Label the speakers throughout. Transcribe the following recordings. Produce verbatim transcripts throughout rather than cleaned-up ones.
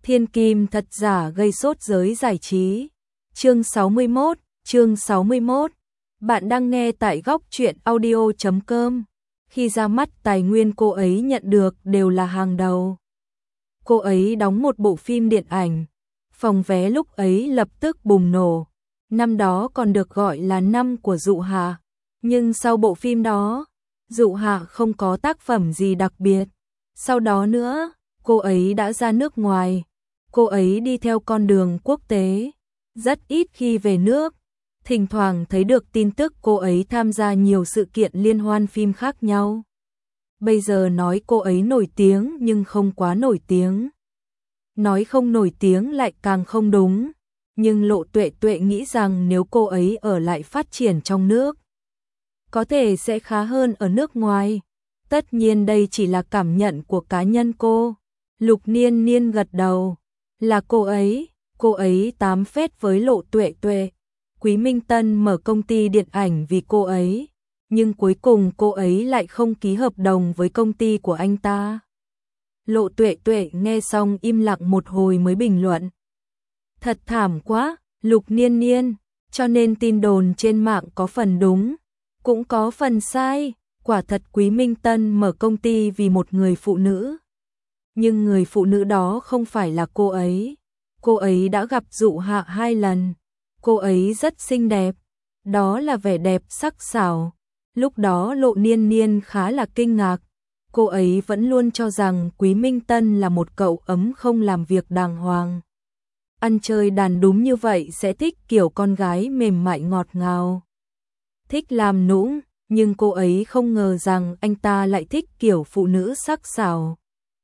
Speaker 1: Thiên kim thật giả gây sốt giới giải trí. Chương sáu mươi mốt, chương sáu mươi mốt. Bạn đang nghe tại góc truyện audio chấm com. Khi ra mắt tài nguyên cô ấy nhận được đều là hàng đầu. Cô ấy đóng một bộ phim điện ảnh, phòng vé lúc ấy lập tức bùng nổ. Năm đó còn được gọi là năm của Dụ Hà, nhưng sau bộ phim đó, Dụ Hà không có tác phẩm gì đặc biệt. Sau đó nữa, cô ấy đã ra nước ngoài. Cô ấy đi theo con đường quốc tế, rất ít khi về nước. Thỉnh thoảng thấy được tin tức cô ấy tham gia nhiều sự kiện liên hoan phim khác nhau. Bây giờ nói cô ấy nổi tiếng nhưng không quá nổi tiếng. Nói không nổi tiếng lại càng không đúng. Nhưng Lộ Tuệ Tuệ nghĩ rằng nếu cô ấy ở lại phát triển trong nước, có thể sẽ khá hơn ở nước ngoài. Tất nhiên đây chỉ là cảm nhận của cá nhân cô. Lục Niên Niên gật đầu. Là cô ấy, cô ấy tám phét với Lộ Tuệ Tuệ. Quý Minh Tân mở công ty điện ảnh vì cô ấy, nhưng cuối cùng cô ấy lại không ký hợp đồng với công ty của anh ta. Lộ Tuệ Tuệ nghe xong im lặng một hồi mới bình luận. Thật thảm quá, Lục Niên Niên, cho nên tin đồn trên mạng có phần đúng, cũng có phần sai. Quả thật Quý Minh Tân mở công ty vì một người phụ nữ. Nhưng người phụ nữ đó không phải là cô ấy. Cô ấy đã gặp Dụ Hạ hai lần. Cô ấy rất xinh đẹp. Đó là vẻ đẹp sắc sảo. Lúc đó Lộ Niên Niên khá là kinh ngạc. Cô ấy vẫn luôn cho rằng Quý Minh Tân là một cậu ấm không làm việc đàng hoàng. Ăn chơi đàn đúng như vậy sẽ thích kiểu con gái mềm mại ngọt ngào. Thích làm nũng, nhưng cô ấy không ngờ rằng anh ta lại thích kiểu phụ nữ sắc sảo.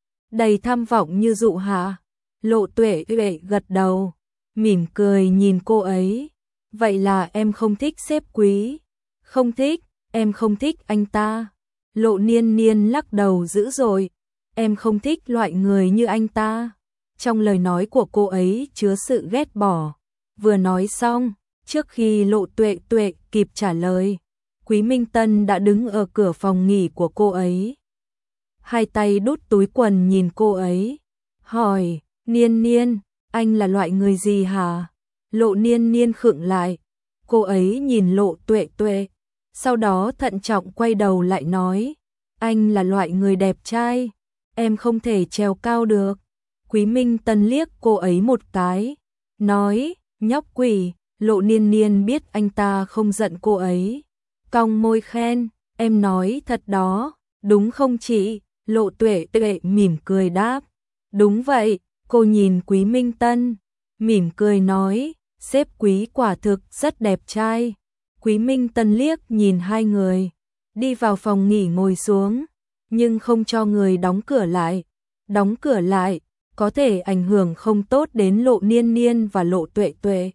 Speaker 1: Đầy tham vọng như Dụ Hạ. Lộ Tuệ Tuệ gật đầu, mỉm cười nhìn cô ấy. Vậy là em không thích sếp Quý? Không thích, em không thích anh ta. Lộ Niên Niên lắc đầu dữ dội. Em không thích loại người như anh ta. Trong lời nói của cô ấy chứa sự ghét bỏ. Vừa nói xong, trước khi Lộ Tuệ Tuệ kịp trả lời, Quý Minh Tân đã đứng ở cửa phòng nghỉ của cô ấy. Hai tay đút túi quần nhìn cô ấy, hỏi, Niên Niên, anh là loại người gì hả? Lộ Niên Niên khựng lại, cô ấy nhìn Lộ Tuệ Tuệ, sau đó thận trọng quay đầu lại nói, anh là loại người đẹp trai, em không thể trèo cao được. Quý Minh Tân liếc cô ấy một cái, nói, nhóc quỷ. Lộ Niên Niên biết anh ta không giận cô ấy, cong môi khen, em nói thật đó, đúng không chị? Lộ Tuệ Tuệ mỉm cười đáp, đúng vậy. Cô nhìn Quý Minh Tân, mỉm cười nói, sếp Quý quả thực rất đẹp trai. Quý Minh Tân liếc nhìn hai người, đi vào phòng nghỉ ngồi xuống, nhưng không cho người đóng cửa lại. Đóng cửa lại, có thể ảnh hưởng không tốt đến Lộ Niên Niên và Lộ Tuệ Tuệ.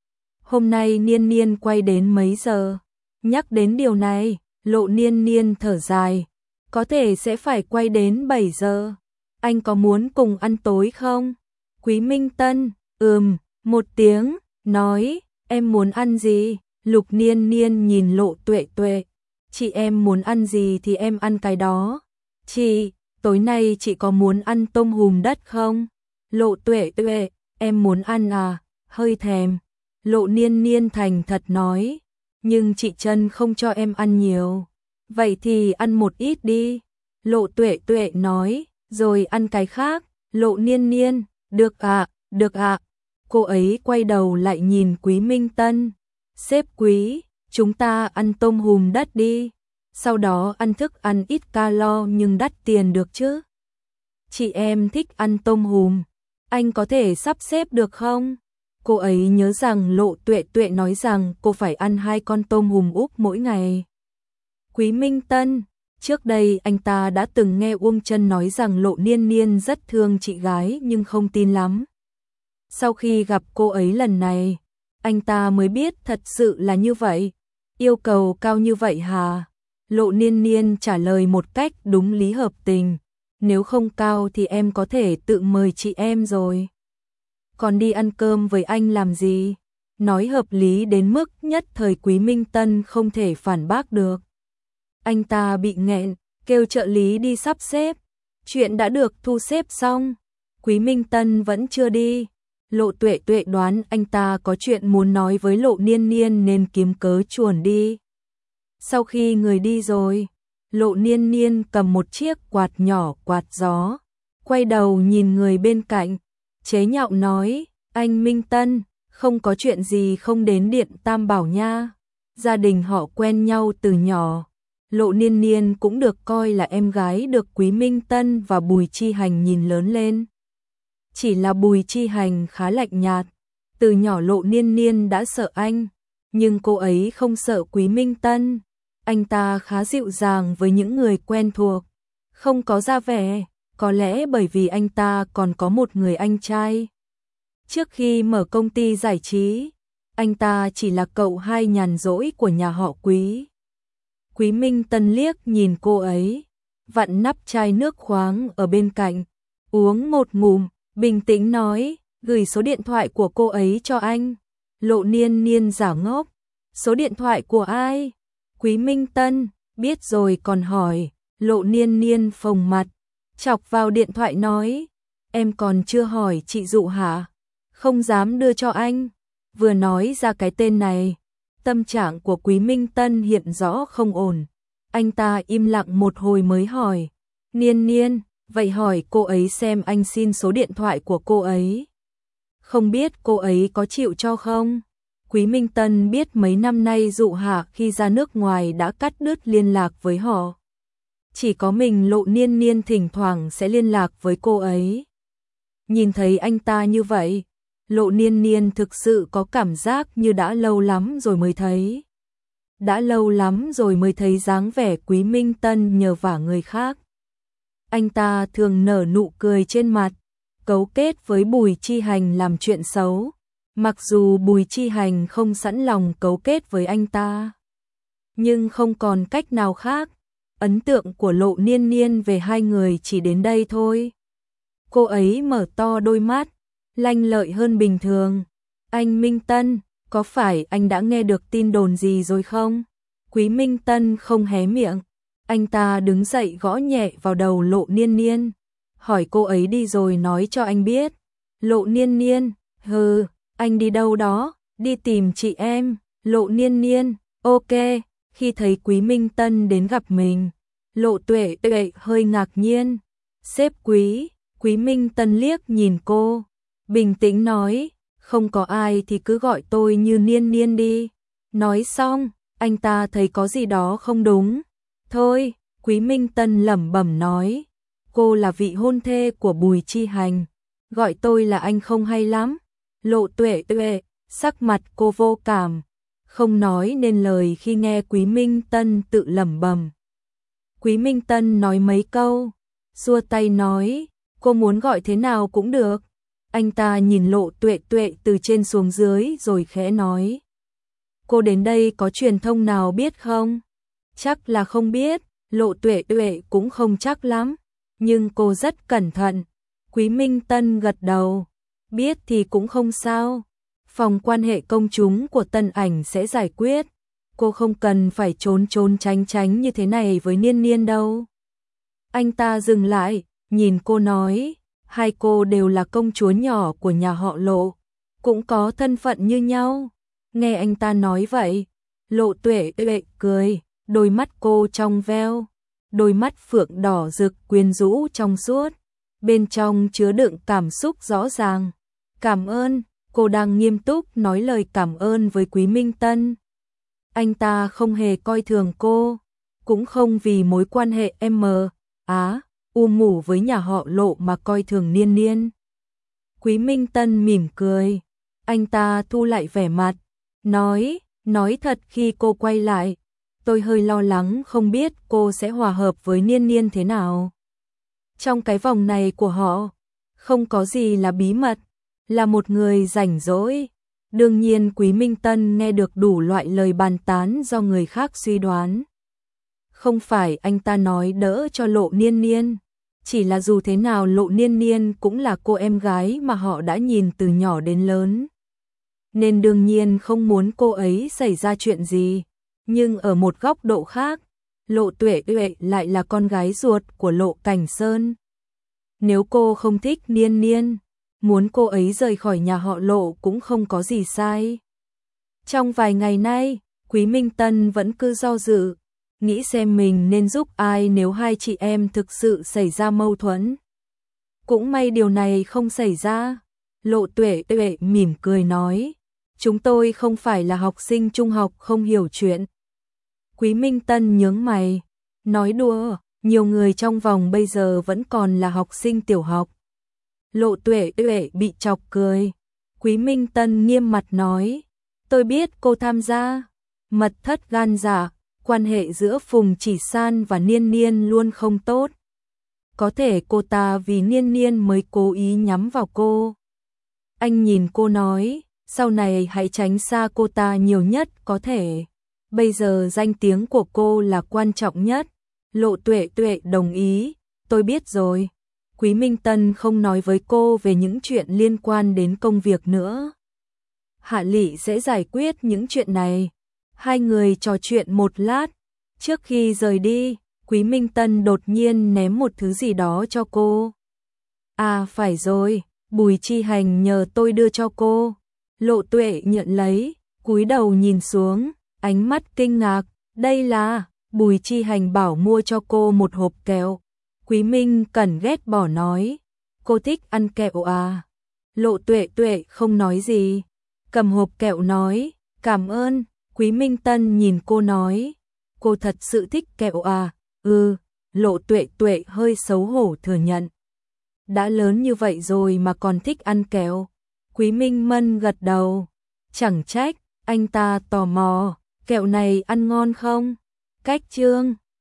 Speaker 1: Hôm nay Niên Niên quay đến mấy giờ? Nhắc đến điều này, Lộ Niên Niên thở dài, có thể sẽ phải quay đến bảy giờ. Anh có muốn cùng ăn tối không? Quý Minh Tân, ừm, một tiếng, nói, em muốn ăn gì? Lục Niên Niên nhìn Lộ Tuệ Tuệ, chị em muốn ăn gì thì em ăn cái đó. Chị, tối nay chị có muốn ăn tôm hùm đất không? Lộ Tuệ Tuệ, em muốn ăn à? Hơi thèm. Lộ Niên Niên thành thật nói, nhưng chị Trân không cho em ăn nhiều. Vậy thì ăn một ít đi. Lộ Tuệ Tuệ nói, rồi ăn cái khác. Lộ Niên Niên, được ạ, được ạ. Cô ấy quay đầu lại nhìn Quý Minh Tân. Sếp Quý, chúng ta ăn tôm hùm đất đi. Sau đó ăn thức ăn ít calo nhưng đắt tiền được chứ. Chị em thích ăn tôm hùm. Anh có thể sắp xếp được không? Cô ấy nhớ rằng Lộ Tuệ Tuệ nói rằng cô phải ăn hai con tôm hùm úp mỗi ngày. Quý Minh Tân, trước đây anh ta đã từng nghe Uông Chân nói rằng Lộ Niên Niên rất thương chị gái nhưng không tin lắm. Sau khi gặp cô ấy lần này, anh ta mới biết thật sự là như vậy. Yêu cầu cao như vậy hả? Lộ Niên Niên trả lời một cách đúng lý hợp tình. Nếu không cao thì em có thể tự mời chị em rồi. Còn đi ăn cơm với anh làm gì? Nói hợp lý đến mức nhất thời Quý Minh Tân không thể phản bác được. Anh ta bị nghẹn, kêu trợ lý đi sắp xếp. Chuyện đã được thu xếp xong. Quý Minh Tân vẫn chưa đi. Lộ Tuệ Tuệ đoán anh ta có chuyện muốn nói với Lộ Niên Niên nên kiếm cớ chuồn đi. Sau khi người đi rồi, Lộ Niên Niên cầm một chiếc quạt nhỏ quạt gió, quay đầu nhìn người bên cạnh, chế nhạo nói, anh Minh Tân, không có chuyện gì không đến Điện Tam Bảo nha. Gia đình họ quen nhau từ nhỏ. Lộ Niên Niên cũng được coi là em gái được Quý Minh Tân và Bùi Chi Hành nhìn lớn lên. Chỉ là Bùi Chi Hành khá lạnh nhạt, từ nhỏ Lộ Niên Niên đã sợ anh, nhưng cô ấy không sợ Quý Minh Tân. Anh ta khá dịu dàng với những người quen thuộc, không có ra vẻ, có lẽ bởi vì anh ta còn có một người anh trai. Trước khi mở công ty giải trí, anh ta chỉ là cậu hai nhàn rỗi của nhà họ Quý. Quý Minh Tân liếc nhìn cô ấy, vặn nắp chai nước khoáng ở bên cạnh, uống một ngụm, bình tĩnh nói, gửi số điện thoại của cô ấy cho anh. Lộ Niên Niên giả ngốc, số điện thoại của ai? Quý Minh Tân, biết rồi còn hỏi. Lộ Niên Niên phồng mặt, chọc vào điện thoại nói, em còn chưa hỏi chị Dụ hả? Không dám đưa cho anh. Vừa nói ra cái tên này, tâm trạng của Quý Minh Tân hiện rõ không ổn. Anh ta im lặng một hồi mới hỏi, Niên Niên, vậy hỏi cô ấy xem anh xin số điện thoại của cô ấy. Không biết cô ấy có chịu cho không? Quý Minh Tân biết mấy năm nay Dụ Hạ khi ra nước ngoài đã cắt đứt liên lạc với họ. Chỉ có mình Lộ Niên Niên thỉnh thoảng sẽ liên lạc với cô ấy. Nhìn thấy anh ta như vậy, Lộ Niên Niên thực sự có cảm giác như đã lâu lắm rồi mới thấy. Đã lâu lắm rồi mới thấy dáng vẻ Quý Minh Tân nhờ vả người khác. Anh ta thường nở nụ cười trên mặt, cấu kết với Bùi Chi Hành làm chuyện xấu. Mặc dù Bùi Chi Hành không sẵn lòng cấu kết với anh ta, nhưng không còn cách nào khác. Ấn tượng của Lộ Niên Niên về hai người chỉ đến đây thôi. Cô ấy mở to đôi mắt, lanh lợi hơn bình thường. Anh Minh Tân, có phải anh đã nghe được tin đồn gì rồi không? Quý Minh Tân không hé miệng. Anh ta đứng dậy gõ nhẹ vào đầu Lộ Niên Niên. Hỏi cô ấy đi rồi nói cho anh biết. Lộ Niên Niên, hừ, anh đi đâu đó? Đi tìm chị em. Lộ Niên Niên, ok. Khi thấy Quý Minh Tân đến gặp mình, Lộ Tuệ Tuệ hơi ngạc nhiên. Sếp Quý, Quý Minh Tân liếc nhìn cô, bình tĩnh nói, không có ai thì cứ gọi tôi như Niên Niên đi. Nói xong, anh ta thấy có gì đó không đúng. Thôi, Quý Minh Tân lẩm bẩm nói, cô là vị hôn thê của Bùi Chi Hành, gọi tôi là anh không hay lắm. Lộ Tuệ Tuệ, sắc mặt cô vô cảm, không nói nên lời khi nghe Quý Minh Tân tự lẩm bẩm. Quý Minh Tân nói mấy câu, xua tay nói, cô muốn gọi thế nào cũng được. Anh ta nhìn Lộ Tuệ Tuệ từ trên xuống dưới rồi khẽ nói, cô đến đây có truyền thông nào biết không? Chắc là không biết. Lộ Tuệ Tuệ cũng không chắc lắm, nhưng cô rất cẩn thận. Quý Minh Tân gật đầu, biết thì cũng không sao. Phòng quan hệ công chúng của Tân Ảnh sẽ giải quyết. Cô không cần phải trốn trốn tránh tránh như thế này với Niên Niên đâu. Anh ta dừng lại, nhìn cô nói, hai cô đều là công chúa nhỏ của nhà họ Lộ, cũng có thân phận như nhau. Nghe anh ta nói vậy, Lộ Tuệ Tuệ cười, đôi mắt cô trong veo, đôi mắt phượng đỏ rực quyến rũ trong suốt, bên trong chứa đựng cảm xúc rõ ràng. Cảm ơn, cô đang nghiêm túc nói lời cảm ơn với Quý Minh Tân. Anh ta không hề coi thường cô, cũng không vì mối quan hệ M, Á, U mủ với nhà họ Lộ mà coi thường Niên Niên. Quý Minh Tân mỉm cười, anh ta thu lại vẻ mặt, nói, nói thật khi cô quay lại, tôi hơi lo lắng không biết cô sẽ hòa hợp với Niên Niên thế nào. Trong cái vòng này của họ, không có gì là bí mật, là một người rảnh rỗi. Đương nhiên Quý Minh Tân nghe được đủ loại lời bàn tán do người khác suy đoán. Không phải anh ta nói đỡ cho Lộ Niên Niên, chỉ là dù thế nào Lộ Niên Niên cũng là cô em gái mà họ đã nhìn từ nhỏ đến lớn. Nên đương nhiên không muốn cô ấy xảy ra chuyện gì. Nhưng ở một góc độ khác, Lộ Tuệ Tuệ lại là con gái ruột của Lộ Cảnh Sơn. Nếu cô không thích Niên Niên, muốn cô ấy rời khỏi nhà họ Lộ cũng không có gì sai. Trong vài ngày nay, Quý Minh Tân vẫn cứ do dự, nghĩ xem mình nên giúp ai nếu hai chị em thực sự xảy ra mâu thuẫn. Cũng may điều này không xảy ra. Lộ Tuệ Tuệ mỉm cười nói, chúng tôi không phải là học sinh trung học không hiểu chuyện. Quý Minh Tân nhướng mày, nói đùa, nhiều người trong vòng bây giờ vẫn còn là học sinh tiểu học. Lộ Tuệ Tuệ bị chọc cười. Quý Minh Tân nghiêm mặt nói, tôi biết cô tham gia mật thất gan dạ, quan hệ giữa Phùng Chỉ San và Niên Niên luôn không tốt. Có thể cô ta vì Niên Niên mới cố ý nhắm vào cô. Anh nhìn cô nói, sau này hãy tránh xa cô ta nhiều nhất có thể. Bây giờ danh tiếng của cô là quan trọng nhất. Lộ Tuệ Tuệ đồng ý, tôi biết rồi. Quý Minh Tân không nói với cô về những chuyện liên quan đến công việc nữa. Hạ Lị sẽ giải quyết những chuyện này. Hai người trò chuyện một lát. Trước khi rời đi, Quý Minh Tân đột nhiên ném một thứ gì đó cho cô. À phải rồi, Bùi Chi Hành nhờ tôi đưa cho cô. Lộ Tuệ nhận lấy, cúi đầu nhìn xuống, ánh mắt kinh ngạc. Đây là, Bùi Chi Hành bảo mua cho cô một hộp kẹo. Quý Minh Cẩn ghét bỏ nói, cô thích ăn kẹo à? Lộ Tuệ Tuệ không nói gì, cầm hộp kẹo nói, cảm ơn. Quý Minh Tân nhìn cô nói, cô thật sự thích kẹo à? Ừ, Lộ Tuệ Tuệ hơi xấu hổ thừa nhận. Đã lớn như vậy rồi mà còn thích ăn kẹo. Quý Minh Mân gật đầu, chẳng trách, anh ta tò mò, kẹo này ăn ngon không? Cách chương